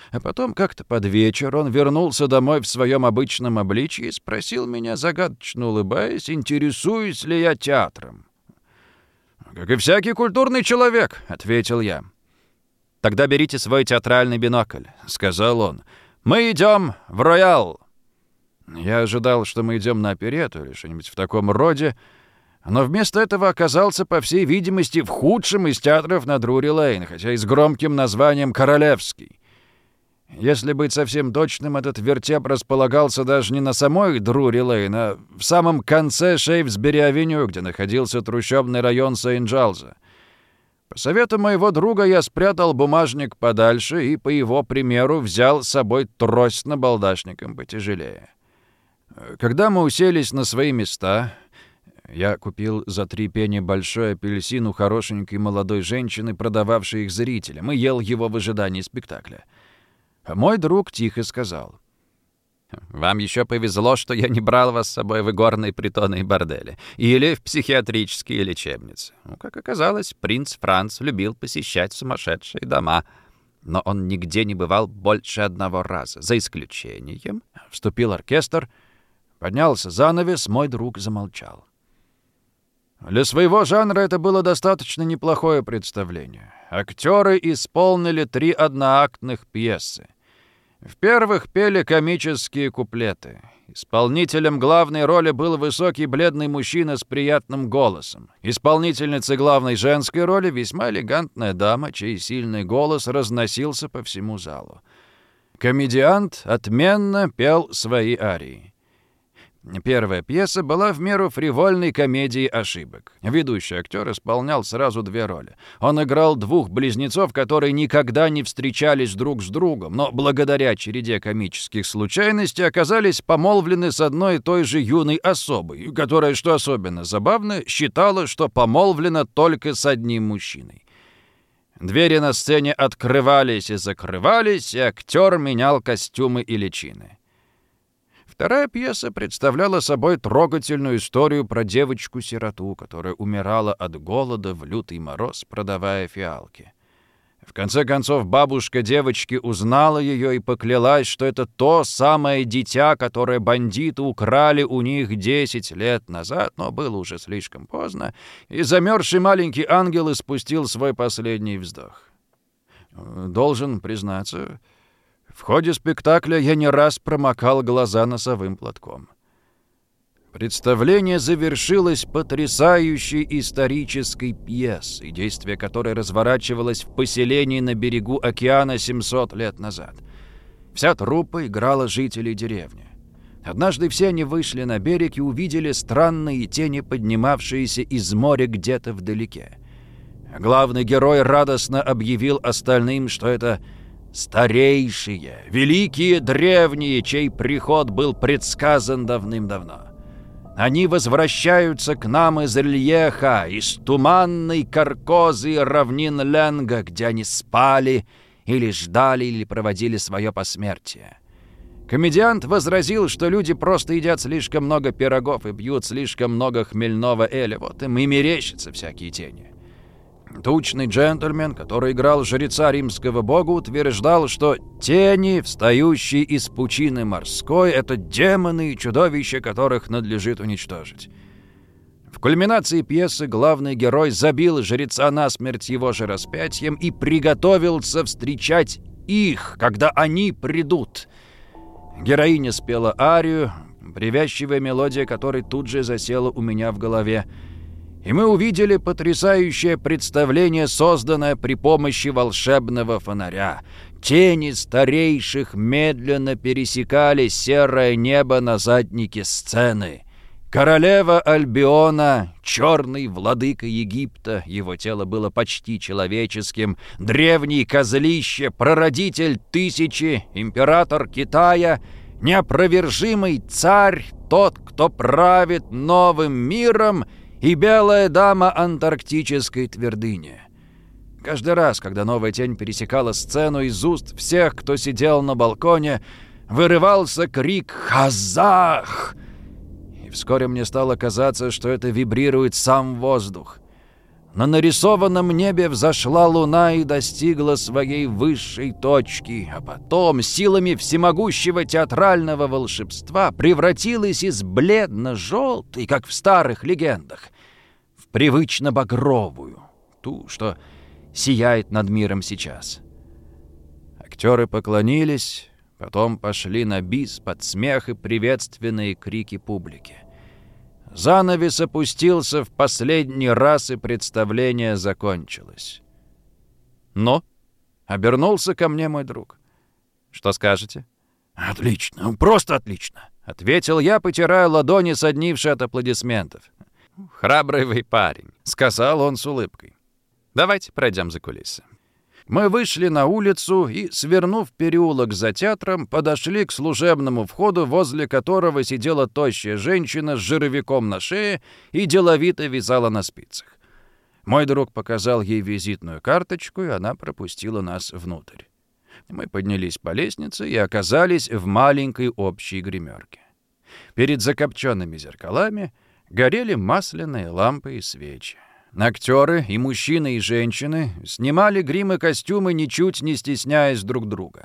А потом как-то под вечер он вернулся домой в своем обычном обличье и спросил меня, загадочно улыбаясь, интересуюсь ли я театром. «Как и всякий культурный человек», — ответил я. «Тогда берите свой театральный бинокль», — сказал он. «Мы идем в Роял». Я ожидал, что мы идем на оперетту или что-нибудь в таком роде, но вместо этого оказался, по всей видимости, в худшем из театров на Друри-Лейн, хотя и с громким названием «Королевский». Если быть совсем точным, этот вертеп располагался даже не на самой Друри-Лейн, а в самом конце Шейвсбери-авеню, где находился трущобный район Сент-Джалза. По совету моего друга я спрятал бумажник подальше и, по его примеру, взял с собой трость набалдашником потяжелее. Когда мы уселись на свои места, я купил за три пенни большой апельсин у хорошенькой молодой женщины, продававшей их зрителям, и ел его в ожидании спектакля. Мой друг тихо сказал: «Вам еще повезло, что я не брал вас с собой в игорные притоны и бордели. Или в психиатрические лечебницы. Ну, как оказалось, принц Франц любил посещать сумасшедшие дома. Но он нигде не бывал больше одного раза. За исключением...» Вступил оркестр, поднялся занавес, мой друг замолчал. Для своего жанра это было достаточно неплохое представление. Актеры исполнили три одноактных пьесы. В первых пели комические куплеты. Исполнителем главной роли был высокий бледный мужчина с приятным голосом. Исполнительницей главной женской роли весьма элегантная дама, чей сильный голос разносился по всему залу. Комедиант отменно пел свои арии. Первая пьеса была в меру фривольной комедией ошибок. Ведущий актер исполнял сразу две роли. Он играл двух близнецов, которые никогда не встречались друг с другом, но благодаря череде комических случайностей оказались помолвлены с одной и той же юной особой, которая, что особенно забавно, считала, что помолвлена только с одним мужчиной. Двери на сцене открывались и закрывались, и актер менял костюмы и личины. Вторая пьеса представляла собой трогательную историю про девочку-сироту, которая умирала от голода в лютый мороз, продавая фиалки. В конце концов, бабушка девочки узнала ее и поклялась, что это то самое дитя, которое бандиты украли у них десять лет назад, но было уже слишком поздно, и замерзший маленький ангел испустил свой последний вздох. Должен признаться, в ходе спектакля я не раз промокал глаза носовым платком. Представление завершилось потрясающей исторической пьесой, действие которой разворачивалось в поселении на берегу океана семьсот лет назад. Вся труппа играла жителей деревни. Однажды все они вышли на берег и увидели странные тени, поднимавшиеся из моря где-то вдалеке. Главный герой радостно объявил остальным, что это старейшие, великие древние, чей приход был предсказан давным-давно. Они возвращаются к нам из Рельеха, из туманной Каркозы и равнин Ленга, где они спали или ждали, или проводили свое посмертие. Комедиант возразил, что люди просто едят слишком много пирогов и пьют слишком много хмельного эля, вот им и мерещатся всякие тени. Тучный джентльмен, который играл жреца римского бога, утверждал, что тени, встающие из пучины морской, — это демоны и чудовища, которых надлежит уничтожить. В кульминации пьесы главный герой забил жреца насмерть его же распятием и приготовился встречать их, когда они придут. Героиня спела арию, привязчивая мелодия которой тут же засела у меня в голове. И мы увидели потрясающее представление, созданное при помощи волшебного фонаря. Тени старейших медленно пересекали серое небо на заднике сцены. Королева Альбиона, черный владыка Египта, его тело было почти человеческим, древний козлище, прародитель тысячи, император Китая, неопровержимый царь, тот, кто правит новым миром, и белая дама антарктической твердыни. Каждый раз, когда новая тень пересекала сцену, из уст всех, кто сидел на балконе, вырывался крик «Хазах!». И вскоре мне стало казаться, что это вибрирует сам воздух. На нарисованном небе взошла луна и достигла своей высшей точки, а потом силами всемогущего театрального волшебства превратилась из бледно-желтой, как в старых легендах, в привычно-багровую, ту, что сияет над миром сейчас. Актеры поклонились, потом пошли на бис под смех и приветственные крики публики. Занавес опустился в последний раз, и представление закончилось. «Ну?» — обернулся ко мне мой друг. «Что скажете?» «Отлично, просто отлично!» — ответил я, потирая ладони, соднившие от аплодисментов. «Храбрый вы парень», — сказал он с улыбкой. «Давайте пройдем за кулисы». Мы вышли на улицу и, свернув переулок за театром, подошли к служебному входу, возле которого сидела тощая женщина с жировиком на шее и деловито вязала на спицах. Мой друг показал ей визитную карточку, и она пропустила нас внутрь. Мы поднялись по лестнице и оказались в маленькой общей гримерке. Перед закопченными зеркалами горели масляные лампы и свечи. Актеры, и мужчины, и женщины, снимали грим и костюмы, ничуть не стесняясь друг друга.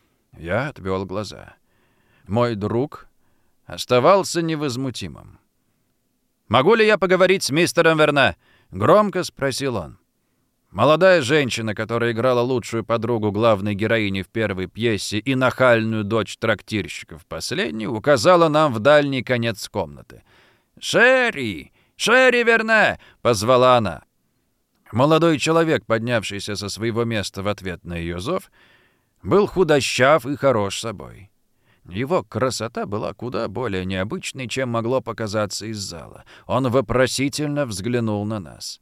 Я отвел глаза. Мой друг оставался невозмутимым. «Могу ли я поговорить с мистером Верне?» — громко спросил он. Молодая женщина, которая играла лучшую подругу главной героини в первой пьесе и нахальную дочь трактирщика в последней, указала нам в дальний конец комнаты. «Шерри! Шерри Верне!» — позвала она. Молодой человек, поднявшийся со своего места в ответ на ее зов, был худощав и хорош собой. Его красота была куда более необычной, чем могло показаться из зала. Он вопросительно взглянул на нас.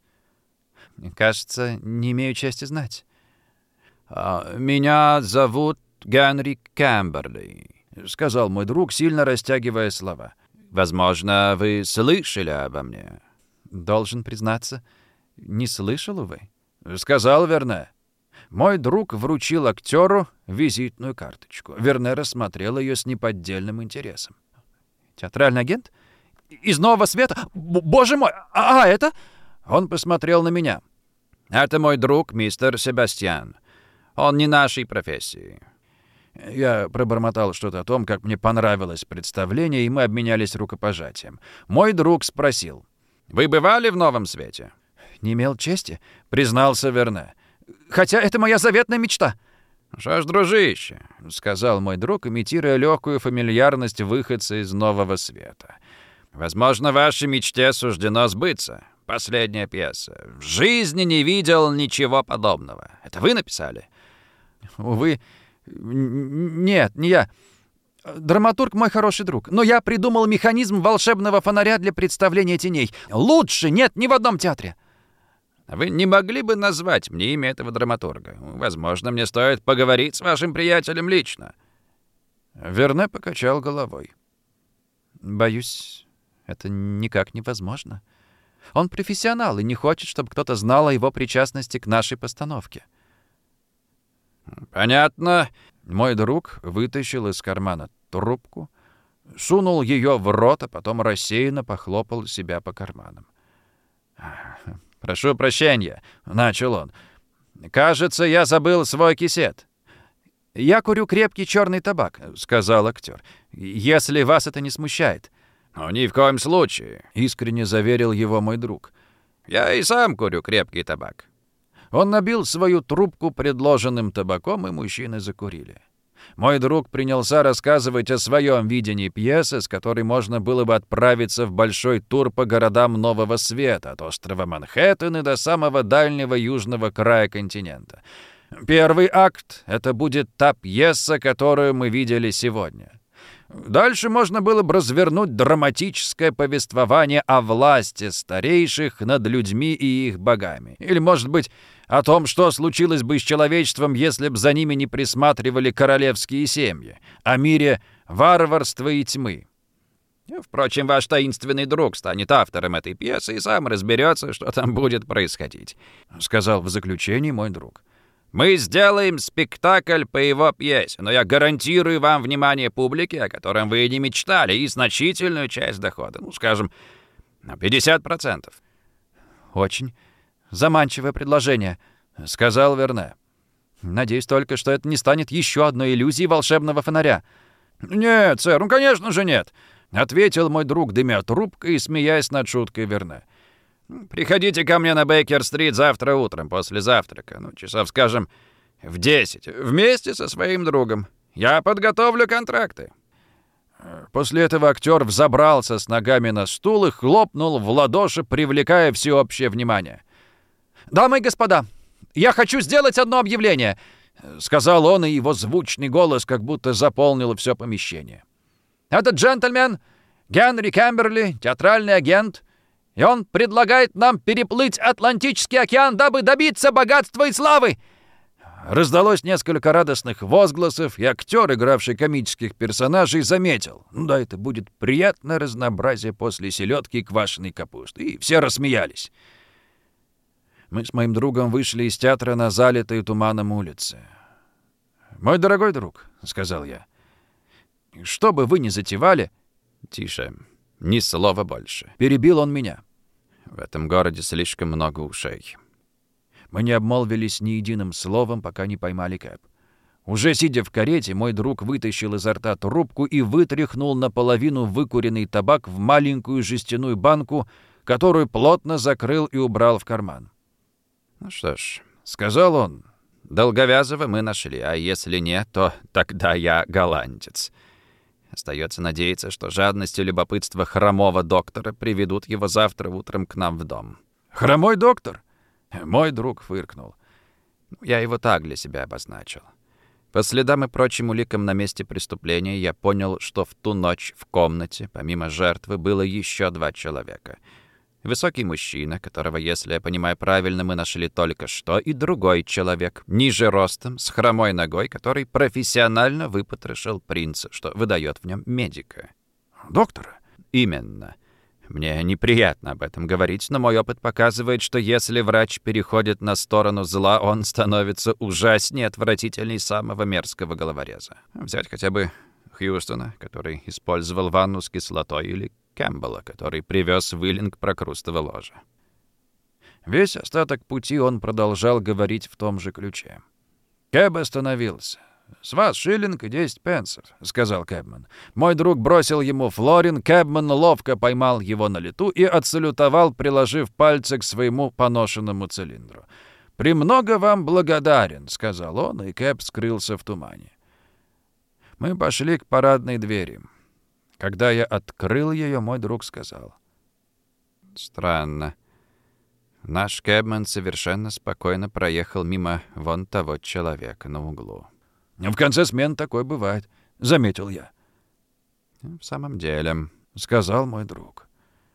«Кажется, не имею чести знать». А, «Меня зовут Генри Кэмберли», — сказал мой друг, сильно растягивая слова. «Возможно, вы слышали обо мне?» «Должен признаться, не слышал, увы», — сказал Верне. Мой друг вручил актеру визитную карточку. Верне рассмотрел ее с неподдельным интересом. «Театральный агент? Из Нового Света? Б- Боже мой! А, а это?» Он посмотрел на меня. «Это мой друг, мистер Себастьян. Он не нашей профессии». Я пробормотал что-то о том, как мне понравилось представление, и мы обменялись рукопожатием. Мой друг спросил: «Вы бывали в Новом Свете?» «Не имел чести», — признался Верне. «Хотя это моя заветная мечта». «Что ж, дружище», — сказал мой друг, имитируя легкую фамильярность выходца из Нового Света. «Возможно, вашей мечте суждено сбыться. Последняя пьеса. В жизни не видел ничего подобного. Это вы написали?» «Увы, нет, не я. Драматург мой хороший друг. Но я придумал механизм волшебного фонаря для представления теней. Лучше нет ни в одном театре». «Вы не могли бы назвать мне имя этого драматурга? Возможно, мне стоит поговорить с вашим приятелем лично». Верне покачал головой. «Боюсь, это никак невозможно. Он профессионал и не хочет, чтобы кто-то знал о его причастности к нашей постановке». «Понятно». Мой друг вытащил из кармана трубку, сунул ее в рот, а потом рассеянно похлопал себя по карманам. «Прошу прощения», — начал он. «Кажется, я забыл свой кисет». «Я курю крепкий черный табак», — сказал актер. «Если вас это не смущает». «Ну, ни в коем случае», — искренне заверил его мой друг. «Я и сам курю крепкий табак». Он набил свою трубку предложенным табаком, и мужчины закурили. Мой друг принялся рассказывать о своем видении пьесы, с которой можно было бы отправиться в большой тур по городам Нового Света, от острова Манхэттен и до самого дальнего южного края континента. Первый акт — это будет та пьеса, которую мы видели сегодня. Дальше можно было бы развернуть драматическое повествование о власти старейших над людьми и их богами. Или, может быть, о том, что случилось бы с человечеством, если бы за ними не присматривали королевские семьи, о мире варварства и тьмы. Впрочем, ваш таинственный друг станет автором этой пьесы и сам разберется, что там будет происходить», — сказал в заключении мой друг. «Мы сделаем спектакль по его пьесе, но я гарантирую вам внимание публики, о котором вы и не мечтали, и значительную часть дохода, ну, скажем, на пятьдесят процентов». «Очень «Заманчивое предложение», — сказал Верне. «Надеюсь только, что это не станет еще одной иллюзией волшебного фонаря». «Нет, сэр, ну, конечно же, нет», — ответил мой друг, дымя трубкой и смеясь над шуткой Верне. «Приходите ко мне на Бейкер-стрит завтра утром, после завтрака, ну, часов, скажем, в десять, вместе со своим другом. Я подготовлю контракты». После этого актер взобрался с ногами на стул и хлопнул в ладоши, привлекая всеобщее внимание. «Дамы и господа, я хочу сделать одно объявление», — сказал он, и его звучный голос как будто заполнил все помещение. «Этот джентльмен — Генри Кэмберли, театральный агент, и он предлагает нам переплыть Атлантический океан, дабы добиться богатства и славы». Раздалось несколько радостных возгласов, и актер, игравший комических персонажей, заметил: «Ну да, это будет приятное разнообразие после селедки и квашеной капусты». И все рассмеялись. Мы с моим другом вышли из театра на залитой туманом улице. «Мой дорогой друг», — сказал я, — «что бы вы ни затевали...» «Тише, ни слова больше», — перебил он меня. «В этом городе слишком много ушей». Мы не обмолвились ни единым словом, пока не поймали кэб. Уже сидя в карете, мой друг вытащил изо рта трубку и вытряхнул наполовину выкуренный табак в маленькую жестяную банку, которую плотно закрыл и убрал в карман. «Ну что ж», — сказал он, — «Долговязого мы нашли, а если нет, то тогда я голландец. Остается надеяться, что жадность и любопытство хромого доктора приведут его завтра утром к нам в дом». «Хромой доктор?» Мой друг фыркнул. Я его так для себя обозначил. По следам и прочим уликам на месте преступления я понял, что в ту ночь в комнате, помимо жертвы, было еще два человека. Высокий мужчина, которого, если я понимаю правильно, мы нашли только что, и другой человек, ниже ростом, с хромой ногой, который профессионально выпотрошил принца, что выдает в нем медика. «Доктора?» «Именно. Мне неприятно об этом говорить, но мой опыт показывает, что если врач переходит на сторону зла, он становится ужаснее отвратительней самого мерзкого головореза. Взять хотя бы Хьюстона, который использовал ванну с кислотой, или Кэмпбелла, который привез в Уиллинг прокрустово ложе». Весь остаток пути он продолжал говорить в том же ключе. Кэб остановился. «С вас шиллинг и десять пенсов», — сказал Кэбман. Мой друг бросил ему флорин, Кэбман ловко поймал его на лету и отсалютовал, приложив пальцы к своему поношенному цилиндру. «Премного вам благодарен», — сказал он, и Кэб скрылся в тумане. Мы пошли к парадной двери. Когда я открыл ее, мой друг сказал: «Странно. Наш Кэбман совершенно спокойно проехал мимо вон того человека на углу». «В конце смен такое бывает», — заметил я. «В самом деле», — сказал мой друг.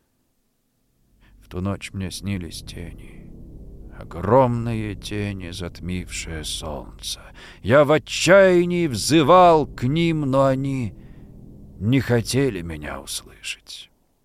«В ту ночь мне снились тени. Огромные тени, затмившие солнце. Я в отчаянии взывал к ним, но они не хотели меня услышать».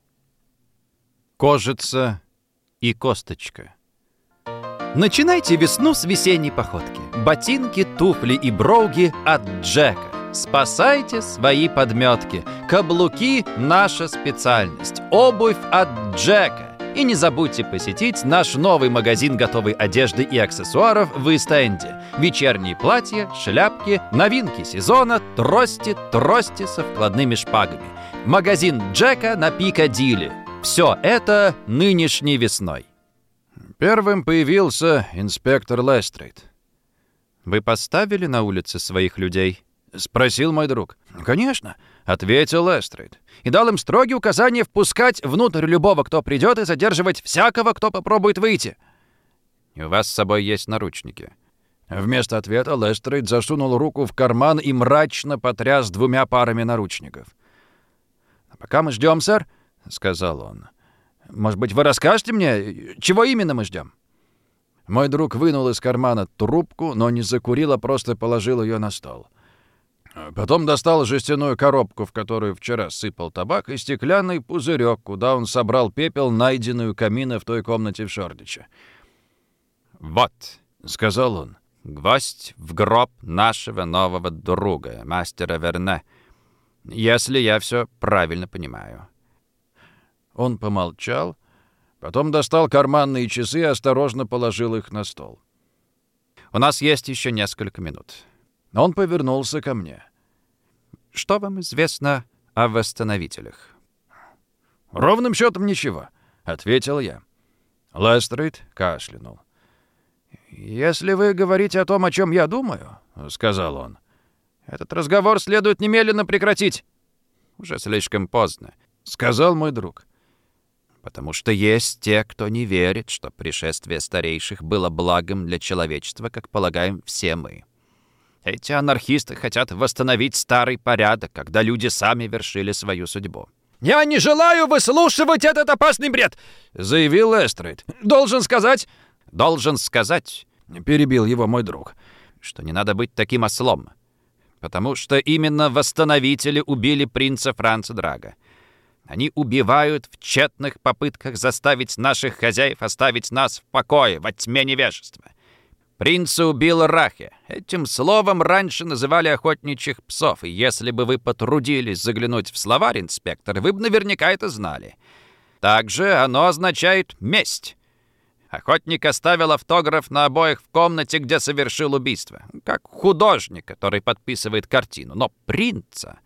Кожица и косточка. Начинайте весну с весенней походки. Ботинки, туфли и броуги от Джека. Спасайте свои подметки. Каблуки – наша специальность. Обувь от Джека. И не забудьте посетить наш новый магазин готовой одежды и аксессуаров в Ист-Энде. Вечерние платья, шляпки, новинки сезона, трости, трости со вкладными шпагами. Магазин Джека на Пикадилли. Все это нынешней весной. Первым появился инспектор Лестрейд. «Вы поставили на улице своих людей?» — спросил мой друг. «Конечно», — ответил Лестрейд. «И дал им строгие указания впускать внутрь любого, кто придет, и задерживать всякого, кто попробует выйти». «И у вас с собой есть наручники?» Вместо ответа Лестрейд засунул руку в карман и мрачно потряс двумя парами наручников. «А пока мы ждем, сэр», — сказал он. «Может быть, вы расскажете мне, чего именно мы ждем?» Мой друг вынул из кармана трубку, но не закурил, а просто положил ее на стол. Потом достал жестяную коробку, в которую вчера сыпал табак, и стеклянный пузырек, куда он собрал пепел, найденный у камина в той комнате в Шордиче. «Вот», — сказал он, — «гвоздь в гроб нашего нового друга, мастера Верне, если я все правильно понимаю». Он помолчал, Потом достал карманные часы и осторожно положил их на стол. «У нас есть еще несколько минут». Он повернулся ко мне. «Что вам известно о восстановителях?» «Ровным счетом ничего», — ответил я. Лестрейд кашлянул. «Если вы говорите о том, о чем я думаю, — сказал он, — этот разговор следует немедленно прекратить». «Уже слишком поздно», — сказал мой друг. «Потому что есть те, кто не верит, что пришествие старейших было благом для человечества, как полагаем все мы. Эти анархисты хотят восстановить старый порядок, когда люди сами вершили свою судьбу». «Я не желаю выслушивать этот опасный бред!» — заявил Лестрейд. «Должен сказать...» «Должен сказать...» — перебил его мой друг. «Что не надо быть таким ослом. Потому что именно восстановители убили принца Франца Драга. Они убивают в тщетных попытках заставить наших хозяев оставить нас в покое, во тьме невежества. Принца убил Рахе. Этим словом раньше называли охотничьих псов, и если бы вы потрудились заглянуть в словарь, инспектор, вы бы наверняка это знали. Также оно означает «месть». Охотник оставил автограф на обоях в комнате, где совершил убийство, как художник, который подписывает картину. Но принца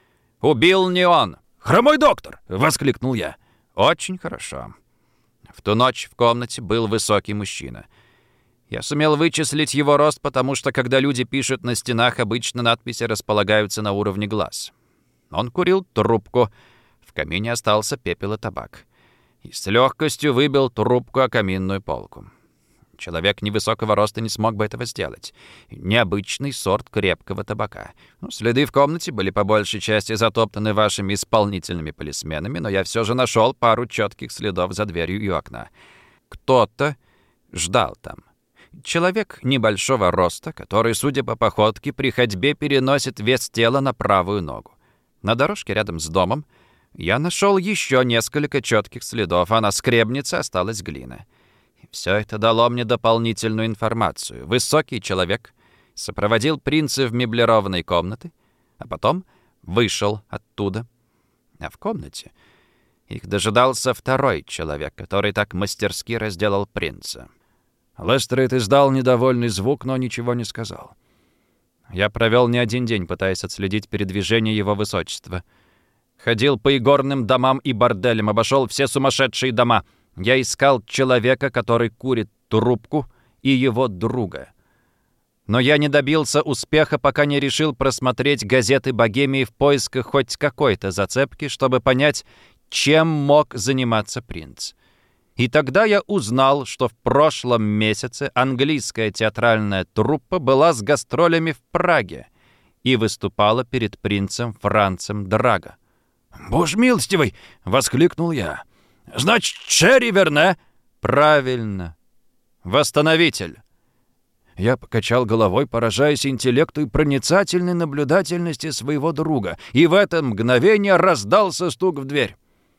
убил не он. «Хромой доктор!» — воскликнул я. «Очень хорошо. В ту ночь в комнате был высокий мужчина. Я сумел вычислить его рост, потому что, когда люди пишут на стенах, обычно надписи располагаются на уровне глаз. Он курил трубку. В камине остался пепел и табак. И с легкостью выбил трубку о каминную полку. Человек невысокого роста не смог бы этого сделать. Необычный сорт крепкого табака. Ну, следы в комнате были по большей части затоптаны вашими исполнительными полисменами, но я все же нашел пару четких следов за дверью и у окна. Кто-то ждал там. Человек небольшого роста, который, судя по походке, при ходьбе переносит вес тела на правую ногу. На дорожке рядом с домом я нашел еще несколько четких следов, а на скребнице осталась глина. И все это дало мне дополнительную информацию. Высокий человек сопроводил принца в меблированной комнаты, а потом вышел оттуда. А в комнате их дожидался второй человек, который так мастерски разделал принца. Лестрейд издал недовольный звук, но ничего не сказал. Я провел не один день, пытаясь отследить передвижение его высочества. Ходил по игорным домам и борделям, обошел все сумасшедшие дома. Я искал человека, который курит трубку, и его друга. Но я не добился успеха, пока не решил просмотреть газеты «Богемии» в поисках хоть какой-то зацепки, чтобы понять, чем мог заниматься принц. И тогда я узнал, что в прошлом месяце английская театральная труппа была с гастролями в Праге и выступала перед принцем Францем Драго. «Боже милостивый!» — воскликнул я. «Значит, Черри Верне?» «Правильно. Восстановитель». Я покачал головой, поражаясь интеллекту и проницательной наблюдательности своего друга, и в это мгновение раздался стук в дверь.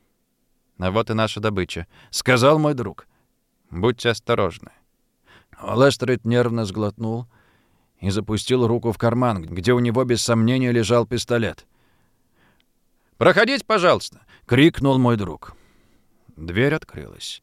«А вот и наша добыча», — сказал мой друг. «Будьте осторожны». Лестрейд нервно сглотнул и запустил руку в карман, где у него без сомнения лежал пистолет. «Проходите, пожалуйста!» — крикнул мой друг. Дверь открылась.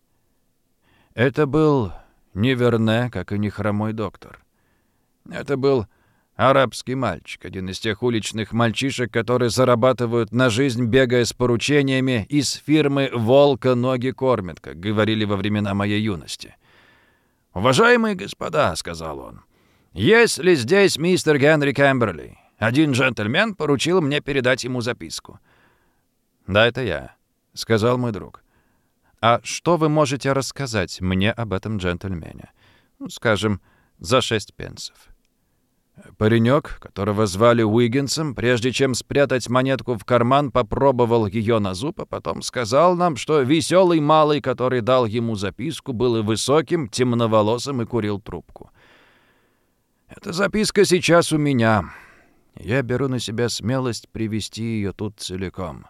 Это был не Верне, как и не хромой доктор. Это был арабский мальчик, один из тех уличных мальчишек, которые зарабатывают на жизнь, бегая с поручениями из фирмы «Волка ноги кормят», как говорили во времена моей юности. «Уважаемые господа», — сказал он, — «есть ли здесь мистер Генри Кэмберли? Один джентльмен поручил мне передать ему записку». «Да, это я», — сказал мой друг. «А что вы можете рассказать мне об этом джентльмене? Ну, скажем, за шесть пенсов». Паренек, которого звали Уиггинсом, прежде чем спрятать монетку в карман, попробовал ее на зуб, а потом сказал нам, что веселый малый, который дал ему записку, был высоким, темноволосым и курил трубку. «Эта записка сейчас у меня. Я беру на себя смелость привести ее тут целиком.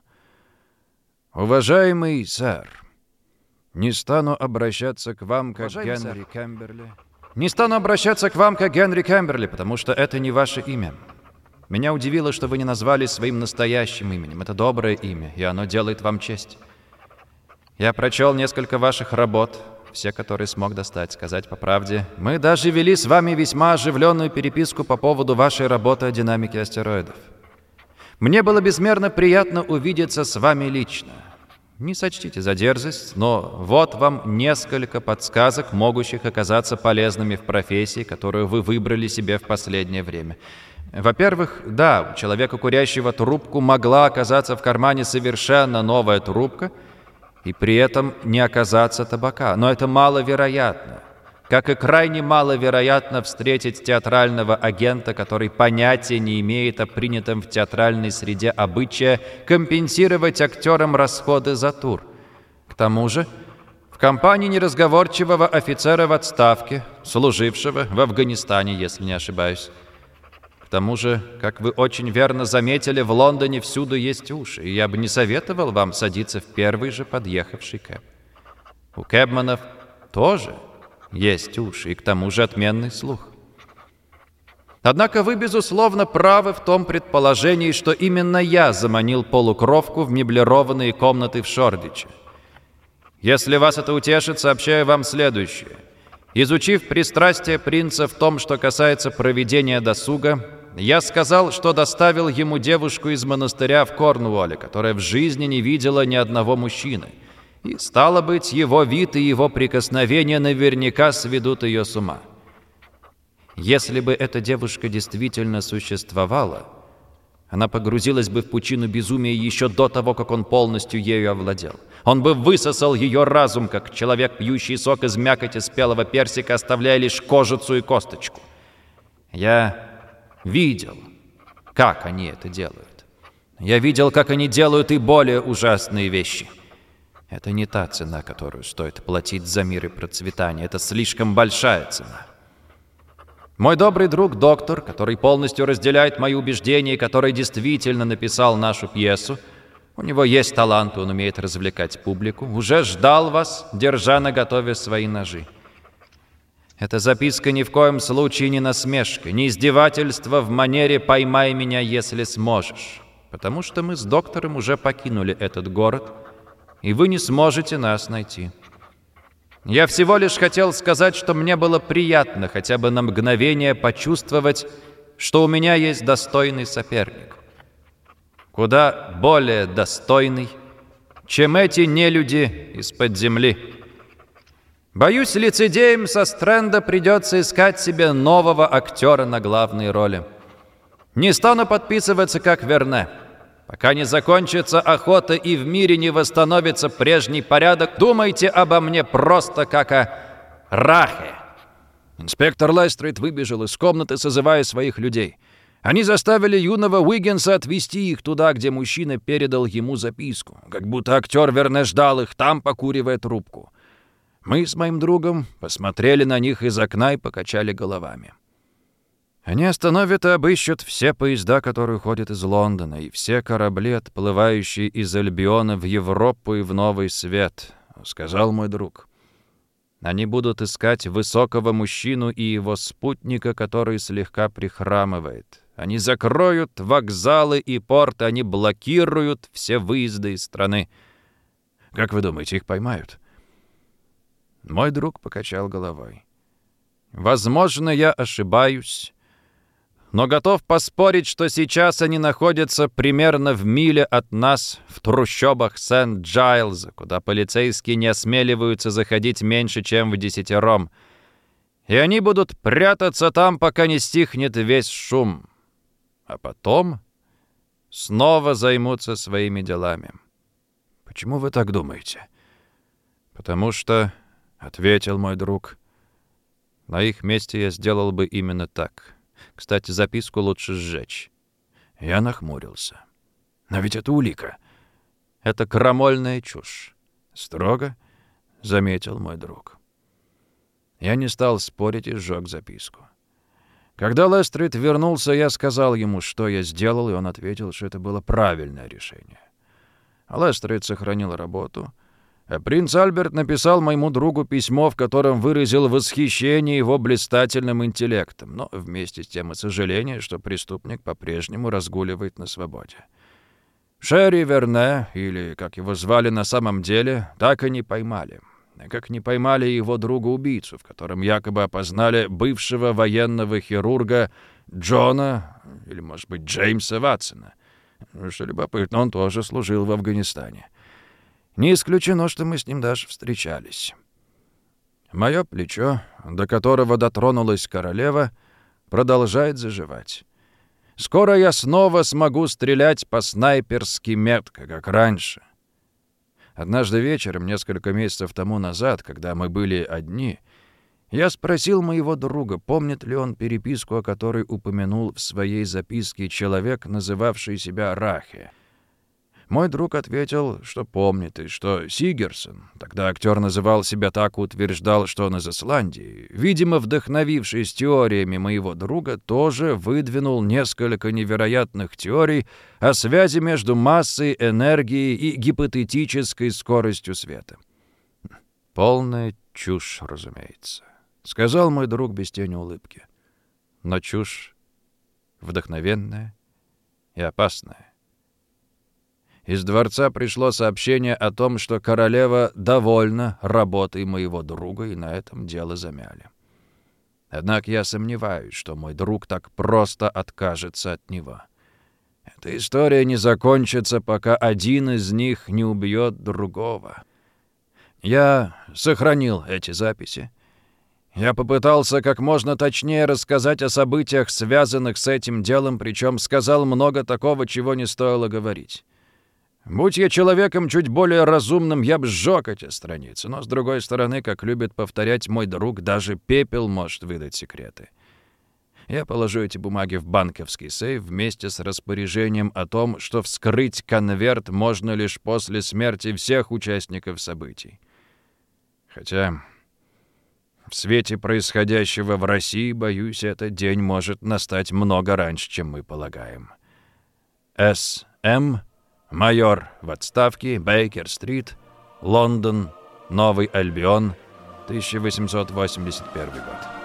Уважаемый сэр, не стану обращаться к вам, как Уважаемый Генри сэр. Кэмберли». «Не стану обращаться к вам, как Генри Кэмберли, потому что это не ваше имя. Меня удивило, что вы не назвали своим настоящим именем. Это доброе имя, и оно делает вам честь. Я прочел несколько ваших работ, все, которые смог достать, сказать по правде. Мы даже вели с вами весьма оживленную переписку по поводу вашей работы о динамике астероидов. Мне было безмерно приятно увидеться с вами лично. Не сочтите за дерзость, но вот вам несколько подсказок, могущих оказаться полезными в профессии, которую вы выбрали себе в последнее время. Во-первых, да, у человека, курящего трубку, могла оказаться в кармане совершенно новая трубка, и при этом не оказаться табака. Но это маловероятно. Как и крайне маловероятно встретить театрального агента, который понятия не имеет о принятом в театральной среде обычае компенсировать актерам расходы за тур. К тому же, в компании неразговорчивого офицера в отставке, служившего в Афганистане, если не ошибаюсь. К тому же, как вы очень верно заметили, в Лондоне всюду есть уши, и я бы не советовал вам садиться в первый же подъехавший кэб. У кэбманов тоже есть уши, и к тому же отменный слух. Однако вы, безусловно, правы в том предположении, что именно я заманил полукровку в меблированные комнаты в Шордиче. Если вас это утешит, сообщаю вам следующее. Изучив пристрастие принца в том, что касается проведения досуга, я сказал, что доставил ему девушку из монастыря в Корнуолле, которая в жизни не видела ни одного мужчины. И, стало быть, его вид и его прикосновения наверняка сведут ее с ума. Если бы эта девушка действительно существовала, она погрузилась бы в пучину безумия еще до того, как он полностью ею овладел. Он бы высосал ее разум, как человек, пьющий сок из мякоти спелого персика, оставляя лишь кожицу и косточку. Я видел, как они это делают. Я видел, как они делают и более ужасные вещи. Это не та цена, которую стоит платить за мир и процветание. Это слишком большая цена. Мой добрый друг доктор, который полностью разделяет мои убеждения и который действительно написал нашу пьесу, у него есть талант, и он умеет развлекать публику, уже ждал вас, держа наготове свои ножи. Эта записка ни в коем случае не насмешка, не издевательство в манере «поймай меня, если сможешь», потому что мы с доктором уже покинули этот город, и вы не сможете нас найти. Я всего лишь хотел сказать, что мне было приятно хотя бы на мгновение почувствовать, что у меня есть достойный соперник. Куда более достойный, чем эти нелюди из-под земли. Боюсь, лицедеям со Стрэнда придется искать себе нового актера на главной роли. Не стану подписываться как Верне. Пока не закончится охота и в мире не восстановится прежний порядок, думайте обо мне просто как о Рахе. Инспектор Лестрейд выбежал из комнаты, созывая своих людей. Они заставили юного Уиггинса отвезти их туда, где мужчина передал ему записку, как будто актер Верне ждал их там, покуривая трубку. Мы с моим другом посмотрели на них из окна и покачали головами. Они остановят и обыщут все поезда, которые ходят из Лондона, и все корабли, отплывающие из Альбиона в Европу и в Новый Свет, — сказал мой друг. Они будут искать высокого мужчину и его спутника, который слегка прихрамывает. Они закроют вокзалы и порты, они блокируют все выезды из страны. Как вы думаете, их поймают? Мой друг покачал головой. Возможно, я ошибаюсь, но готов поспорить, что сейчас они находятся примерно в миле от нас в трущобах Сент-Джайлза, куда полицейские не осмеливаются заходить меньше, чем в десятером. И они будут прятаться там, пока не стихнет весь шум. А потом снова займутся своими делами. Почему вы так думаете? Потому что, — ответил мой друг, — на их месте я сделал бы именно так. Кстати, записку лучше сжечь. Я нахмурился. Но ведь это улика. Это крамольная чушь. Строго заметил мой друг. Я не стал спорить и сжег записку. Когда Лестрейд вернулся, я сказал ему, что я сделал, и он ответил, что это было правильное решение. А Лестрейд сохранил работу. А принц Альберт написал моему другу письмо, в котором выразил восхищение его блистательным интеллектом, но вместе с тем и сожаление, что преступник по-прежнему разгуливает на свободе. Шерри Верне, или как его звали на самом деле, так и не поймали. Как не поймали его друга-убийцу, в котором якобы опознали бывшего военного хирурга Джона, или, может быть, Джеймса Ватсона. Что любопытно, он тоже служил в Афганистане. Не исключено, что мы с ним даже встречались. Мое плечо, до которого дотронулась королева, продолжает заживать. Скоро я снова смогу стрелять по-снайперски метко, как раньше. Однажды вечером, несколько месяцев тому назад, когда мы были одни, я спросил моего друга, помнит ли он переписку, о которой упомянул в своей записке человек, называвший себя Рахе. Мой друг ответил, что помнит, и что Сигерсон, тогда актер называл себя так, утверждал, что он из Исландии, видимо, вдохновившись теориями моего друга, тоже выдвинул несколько невероятных теорий о связи между массой, энергией и гипотетической скоростью света. «Полная чушь, разумеется», — сказал мой друг без тени улыбки. «Но чушь вдохновенная и опасная. Из дворца пришло сообщение о том, что королева довольна работой моего друга, и на этом дело замяли. Однако я сомневаюсь, что мой друг так просто откажется от него. Эта история не закончится, пока один из них не убьет другого. Я сохранил эти записи. Я попытался как можно точнее рассказать о событиях, связанных с этим делом, причем сказал много такого, чего не стоило говорить. Будь я человеком чуть более разумным, я бы сжег эти страницы, но, с другой стороны, как любит повторять мой друг, даже пепел может выдать секреты. Я положу эти бумаги в банковский сейф вместе с распоряжением о том, что вскрыть конверт можно лишь после смерти всех участников событий. Хотя в свете происходящего в России, боюсь, этот день может настать много раньше, чем мы полагаем. С М Майор в отставке, Бейкер-стрит, Лондон, Новый Альбион, тысяча восемьсот восемьдесят первый год.